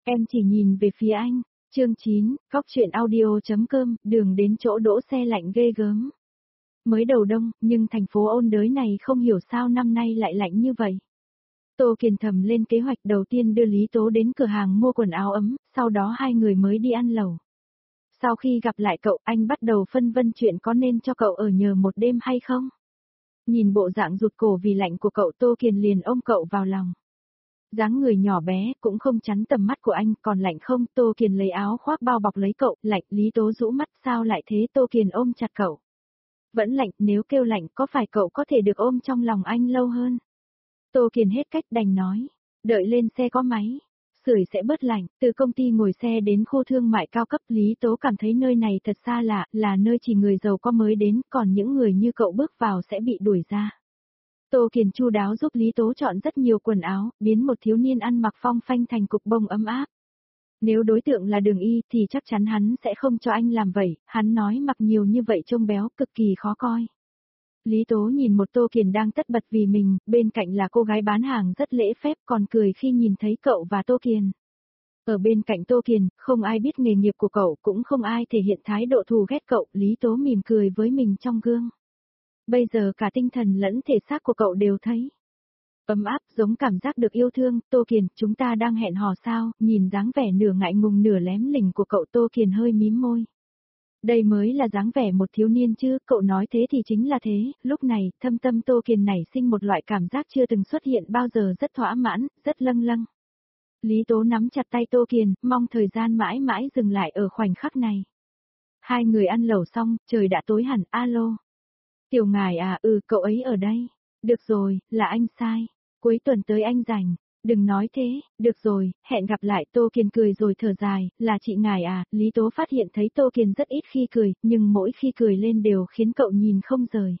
Em chỉ nhìn về phía anh. Chương 9, Cóc truyện audio.com, đường đến chỗ đỗ xe lạnh ghê gớm. Mới đầu đông, nhưng thành phố ôn đới này không hiểu sao năm nay lại lạnh như vậy. Tô Kiền thầm lên kế hoạch đầu tiên đưa Lý Tố đến cửa hàng mua quần áo ấm, sau đó hai người mới đi ăn lẩu. Sau khi gặp lại cậu, anh bắt đầu phân vân chuyện có nên cho cậu ở nhờ một đêm hay không. Nhìn bộ dạng rụt cổ vì lạnh của cậu, Tô Kiền liền ôm cậu vào lòng. Dáng người nhỏ bé, cũng không chắn tầm mắt của anh, còn lạnh không? Tô Kiền lấy áo khoác bao bọc lấy cậu, lạnh. Lý Tố rũ mắt, sao lại thế? Tô Kiền ôm chặt cậu. Vẫn lạnh, nếu kêu lạnh, có phải cậu có thể được ôm trong lòng anh lâu hơn? Tô Kiền hết cách đành nói, đợi lên xe có máy, sưởi sẽ bớt lạnh. Từ công ty ngồi xe đến khu thương mại cao cấp, Lý Tố cảm thấy nơi này thật xa lạ, là nơi chỉ người giàu có mới đến, còn những người như cậu bước vào sẽ bị đuổi ra. Tô Kiền chu đáo giúp Lý Tố chọn rất nhiều quần áo, biến một thiếu niên ăn mặc phong phanh thành cục bông ấm áp. Nếu đối tượng là Đường Y thì chắc chắn hắn sẽ không cho anh làm vậy, hắn nói mặc nhiều như vậy trông béo cực kỳ khó coi. Lý Tố nhìn một Tô Kiền đang tất bật vì mình, bên cạnh là cô gái bán hàng rất lễ phép còn cười khi nhìn thấy cậu và Tô Kiền. Ở bên cạnh Tô Kiền, không ai biết nghề nghiệp của cậu, cũng không ai thể hiện thái độ thù ghét cậu, Lý Tố mỉm cười với mình trong gương. Bây giờ cả tinh thần lẫn thể xác của cậu đều thấy ấm áp, giống cảm giác được yêu thương. Tô Kiền, chúng ta đang hẹn hò sao? Nhìn dáng vẻ nửa ngại ngùng nửa lém lỉnh của cậu, Tô Kiền hơi mím môi. Đây mới là dáng vẻ một thiếu niên chứ, cậu nói thế thì chính là thế. Lúc này, thâm tâm Tô Kiền nảy sinh một loại cảm giác chưa từng xuất hiện bao giờ, rất thỏa mãn, rất lâng lâng. Lý Tố nắm chặt tay Tô Kiền, mong thời gian mãi mãi dừng lại ở khoảnh khắc này. Hai người ăn lẩu xong, trời đã tối hẳn. Alo. Tiểu Ngải à, cậu ấy ở đây. Được rồi, là anh sai. Cuối tuần tới anh rảnh. Đừng nói thế, được rồi, hẹn gặp lại. Tô Kiền cười rồi thở dài, là chị Ngải à? Lý Tố phát hiện thấy Tô Kiền rất ít khi cười, nhưng mỗi khi cười lên đều khiến cậu nhìn không rời.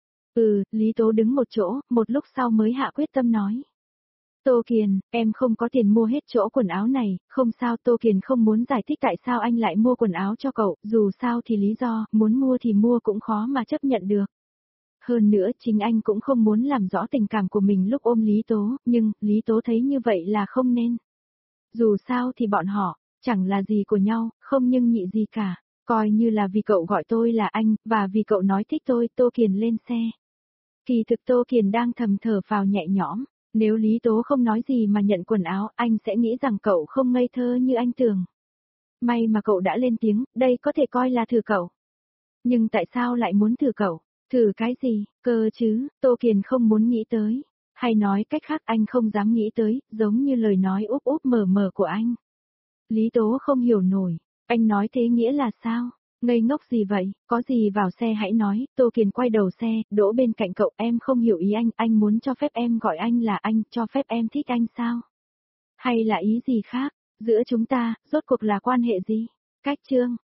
Lý Tố đứng một chỗ, một lúc sau mới hạ quyết tâm nói. Tô Kiền, em không có tiền mua hết chỗ quần áo này. Không sao. Tô Kiền không muốn giải thích tại sao anh lại mua quần áo cho cậu, dù sao thì lý do, muốn mua thì mua cũng khó mà chấp nhận được. Hơn nữa chính anh cũng không muốn làm rõ tình cảm của mình lúc ôm Lý Tố, nhưng Lý Tố thấy như vậy là không nên. Dù sao thì bọn họ, chẳng là gì của nhau, không nhưng nhị gì cả. Coi như là vì cậu gọi tôi là anh, và vì cậu nói thích tôi. Tô Kiền lên xe. Kỳ thực Tô Kiền đang thầm thở phào nhẹ nhõm. Nếu Lý Tố không nói gì mà nhận quần áo, anh sẽ nghĩ rằng cậu không ngây thơ như anh tưởng. May mà cậu đã lên tiếng, đây có thể coi là thử cậu. Nhưng tại sao lại muốn thử cậu? Thử cái gì, cơ chứ? Tô Kiền không muốn nghĩ tới. Hay nói cách khác, anh không dám nghĩ tới, giống như lời nói úp úp mở mở của anh. Lý Tố không hiểu nổi. Anh nói thế nghĩa là sao? Ngây ngốc gì vậy? Có gì vào xe hãy nói. Tô Kiền quay đầu xe, đỗ bên cạnh cậu. Em không hiểu ý anh muốn cho phép em gọi anh là anh, cho phép em thích anh sao? Hay là ý gì khác? Giữa chúng ta, rốt cuộc là quan hệ gì? Cách chương.